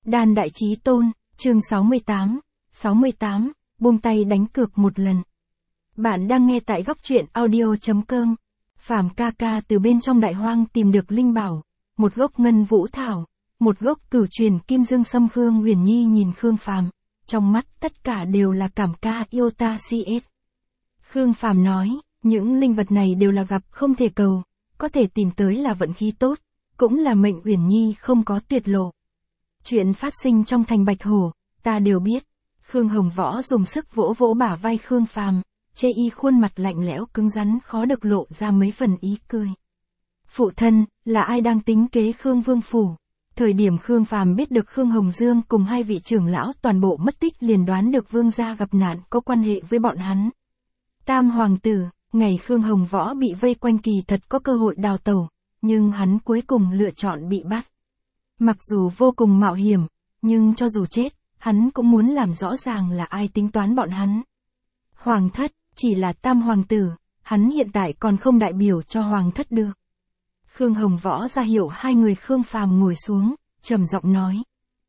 Đan Đại Chí Tôn, chương 68, buông tay đánh cược một lần. Bạn đang nghe tại góc truyện audio.com. Phàm ca ca từ bên trong đại hoang tìm được linh bảo, một gốc ngân vũ thảo, một gốc cửu truyền kim dương sâm. Khương Uyển Nhi nhìn Khương Phàm, trong mắt tất cả đều là cảm ca yêu ta cs. Khương Phàm nói, những linh vật này đều là gặp không thể cầu, có thể tìm tới là vận khí tốt, cũng là mệnh Uyển Nhi không có tuyệt lộ. Chuyện phát sinh trong thành Bạch Hổ, ta đều biết. Khương Hồng Võ dùng sức vỗ vỗ bả vai Khương Phàm, chê y khuôn mặt lạnh lẽo cứng rắn khó được lộ ra mấy phần ý cười. Phụ thân, là ai đang tính kế Khương Vương Phủ? Thời điểm Khương Phàm biết được Khương Hồng Dương cùng hai vị trưởng lão toàn bộ mất tích liền đoán được Vương gia gặp nạn có quan hệ với bọn hắn. Tam hoàng tử, ngày Khương Hồng Võ bị vây quanh kỳ thật có cơ hội đào tẩu, nhưng hắn cuối cùng lựa chọn bị bắt. Mặc dù vô cùng mạo hiểm, nhưng cho dù chết, hắn cũng muốn làm rõ ràng là ai tính toán bọn hắn. Hoàng thất, chỉ là tam hoàng tử, hắn hiện tại còn không đại biểu cho hoàng thất được. Khương Hồng Võ ra hiệu hai người Khương Phàm ngồi xuống, trầm giọng nói.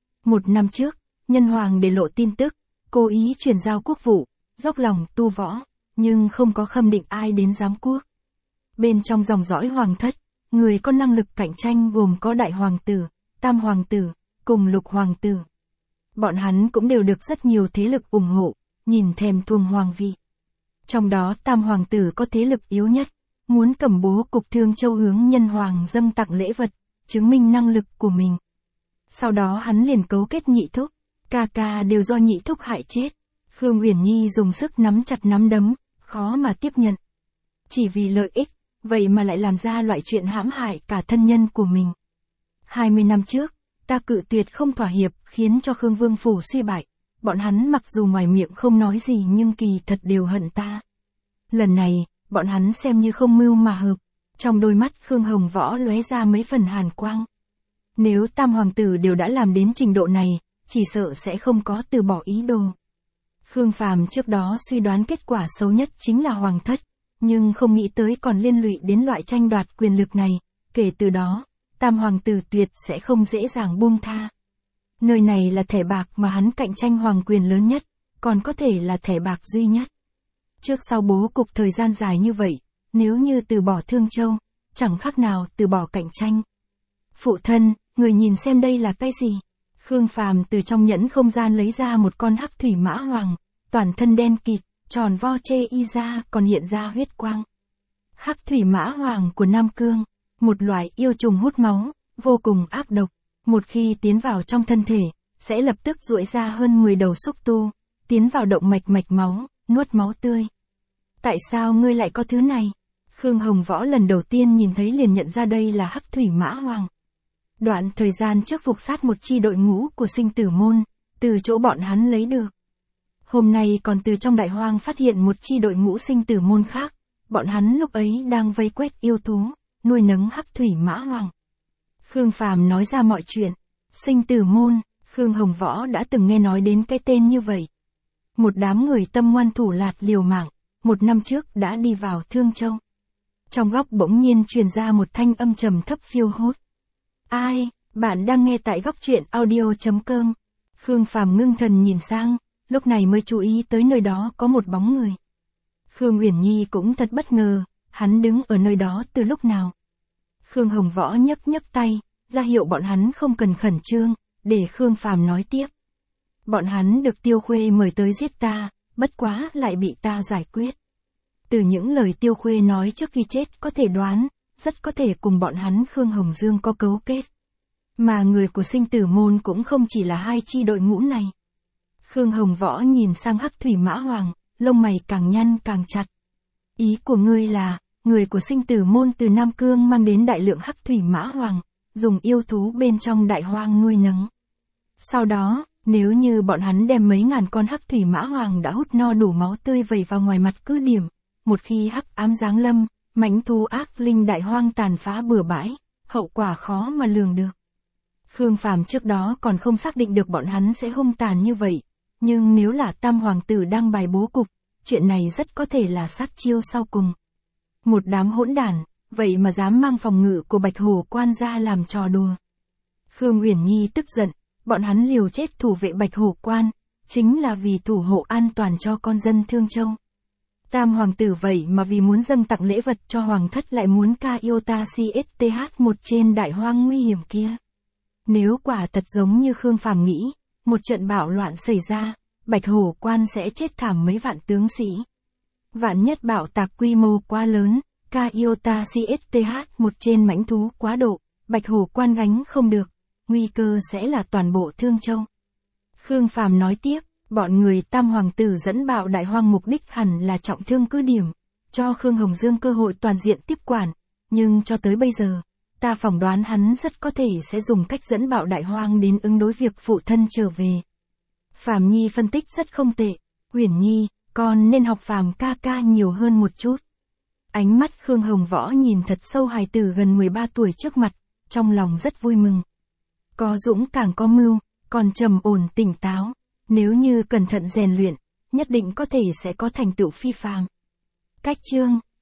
1 năm trước, nhân hoàng để lộ tin tức, cố ý chuyển giao quốc vụ, dốc lòng tu võ, nhưng không có khâm định ai đến giám quốc. Bên trong dòng dõi hoàng thất, người có năng lực cạnh tranh gồm có đại hoàng tử, tam hoàng tử, cùng lục hoàng tử. Bọn hắn cũng đều được rất nhiều thế lực ủng hộ, nhìn thèm thuồng hoàng vị. Trong đó tam hoàng tử có thế lực yếu nhất, muốn cầm bố cục Thương Châu hướng nhân hoàng dâng tặng lễ vật, chứng minh năng lực của mình. Sau đó hắn liền cấu kết nhị thúc, ca ca đều do nhị thúc hại chết. Khương Uyển Nhi dùng sức nắm chặt nắm đấm, khó mà tiếp nhận. Chỉ vì lợi ích, vậy mà lại làm ra loại chuyện hãm hại cả thân nhân của mình. 20 năm trước, ta cự tuyệt không thỏa hiệp khiến cho Khương Vương Phủ suy bại. Bọn hắn mặc dù ngoài miệng không nói gì nhưng kỳ thật đều hận ta. Lần này, bọn hắn xem như không mưu mà hợp. Trong đôi mắt Khương Hồng Võ lóe ra mấy phần hàn quang. Nếu tam hoàng tử đều đã làm đến trình độ này, chỉ sợ sẽ không có từ bỏ ý đồ. Khương Phàm trước đó suy đoán kết quả xấu nhất chính là hoàng thất, nhưng không nghĩ tới còn liên lụy đến loại tranh đoạt quyền lực này. Kể từ đó, tam hoàng tử tuyệt sẽ không dễ dàng buông tha. Nơi này là thẻ bạc mà hắn cạnh tranh hoàng quyền lớn nhất, còn có thể là thẻ bạc duy nhất. Trước sau bố cục thời gian dài như vậy, nếu như từ bỏ Thương Châu, chẳng khác nào từ bỏ cạnh tranh. Phụ thân, người nhìn xem đây là cái gì? Khương Phàm từ trong nhẫn không gian lấy ra một con hắc thủy mã hoàng, toàn thân đen kịt, tròn vo chê y ra còn hiện ra huyết quang. Hắc thủy mã hoàng của Nam Cương, một loại yêu trùng hút máu, vô cùng ác độc. Một khi tiến vào trong thân thể, sẽ lập tức duỗi ra hơn 10 đầu xúc tu, tiến vào động mạch mạch máu, nuốt máu tươi. Tại sao ngươi lại có thứ này? Khương Hồng Võ lần đầu tiên nhìn thấy liền nhận ra đây là hắc thủy mã hoàng. Đoạn thời gian trước phục sát một chi đội ngũ của sinh tử môn, từ chỗ bọn hắn lấy được. Hôm nay còn từ trong đại hoang phát hiện một chi đội ngũ sinh tử môn khác, bọn hắn lúc ấy đang vây quét yêu thú, nuôi nấng hắc thủy mã hoàng. Khương Phàm nói ra mọi chuyện. Sinh tử môn, Khương Hồng Võ đã từng nghe nói đến cái tên như vậy. Một đám người tâm ngoan thủ lạt liều mạng, 1 năm trước đã đi vào Thương Châu. Trong góc bỗng nhiên truyền ra một thanh âm trầm thấp phiêu hốt. Ai, bạn đang nghe tại góc truyện audio.com. Khương Phàm ngưng thần nhìn sang, lúc này mới chú ý tới nơi đó có một bóng người. Khương Uyển Nhi cũng thật bất ngờ, hắn đứng ở nơi đó từ lúc nào. Khương Hồng Võ nhấc nhấc tay, ra hiệu bọn hắn không cần khẩn trương, để Khương Phàm nói tiếp. Bọn hắn được Tiêu Khuê mời tới giết ta, bất quá lại bị ta giải quyết. Từ những lời Tiêu Khuê nói trước khi chết có thể đoán, rất có thể cùng bọn hắn Khương Hồng Dương có cấu kết. Mà người của sinh tử môn cũng không chỉ là hai chi đội ngũ này. Khương Hồng Võ nhìn sang hắc thủy mã hoàng, lông mày càng nhăn càng chặt. Ý của ngươi là, người của sinh tử môn từ Nam Cương mang đến đại lượng hắc thủy mã hoàng, dùng yêu thú bên trong đại hoang nuôi nấng. Sau đó, nếu như bọn hắn đem mấy ngàn con hắc thủy mã hoàng đã hút no đủ máu tươi vẩy vào ngoài mặt cứ điểm, một khi hắc ám giáng lâm, mãnh thú ác linh đại hoang tàn phá bừa bãi, hậu quả khó mà lường được. Khương Phàm trước đó còn không xác định được bọn hắn sẽ hung tàn như vậy, nhưng nếu là tam hoàng tử đang bài bố cục, chuyện này rất có thể là sát chiêu sau cùng. Một đám hỗn đản, vậy mà dám mang phòng ngự của Bạch Hổ quan ra làm trò đùa. Khương Uyển Nhi tức giận, bọn hắn liều chết thủ vệ Bạch Hổ Quan, chính là vì thủ hộ an toàn cho con dân Thương Châu. Tam hoàng tử vậy mà vì muốn dâng tặng lễ vật cho hoàng thất lại muốn ca Iota CSTH1 trên đại hoang nguy hiểm kia. Nếu quả thật giống như Khương Phàm nghĩ, một trận bạo loạn xảy ra, Bạch Hổ Quan sẽ chết thảm mấy vạn tướng sĩ. Vạn nhất bạo tạc quy mô quá lớn, ca Iota CSTH1 trên mãnh thú quá độ, Bạch Hổ Quan gánh không được, nguy cơ sẽ là toàn bộ Thương Châu. Khương Phàm nói tiếp, bọn người Tam hoàng tử dẫn bạo đại hoang mục đích hẳn là trọng thương cứ điểm, cho Khương Hồng Dương cơ hội toàn diện tiếp quản, nhưng cho tới bây giờ, ta phỏng đoán hắn rất có thể sẽ dùng cách dẫn bạo đại hoang đến ứng đối việc phụ thân trở về. Phàm Nhi phân tích rất không tệ, Uyển Nhi, con nên học Phàm ca ca nhiều hơn một chút. Ánh mắt Khương Hồng Võ nhìn thật sâu hài tử gần 13 tuổi trước mặt, trong lòng rất vui mừng. Có dũng càng có mưu, còn trầm ổn tỉnh táo, nếu như cẩn thận rèn luyện, nhất định có thể sẽ có thành tựu phi phàm. Cách chương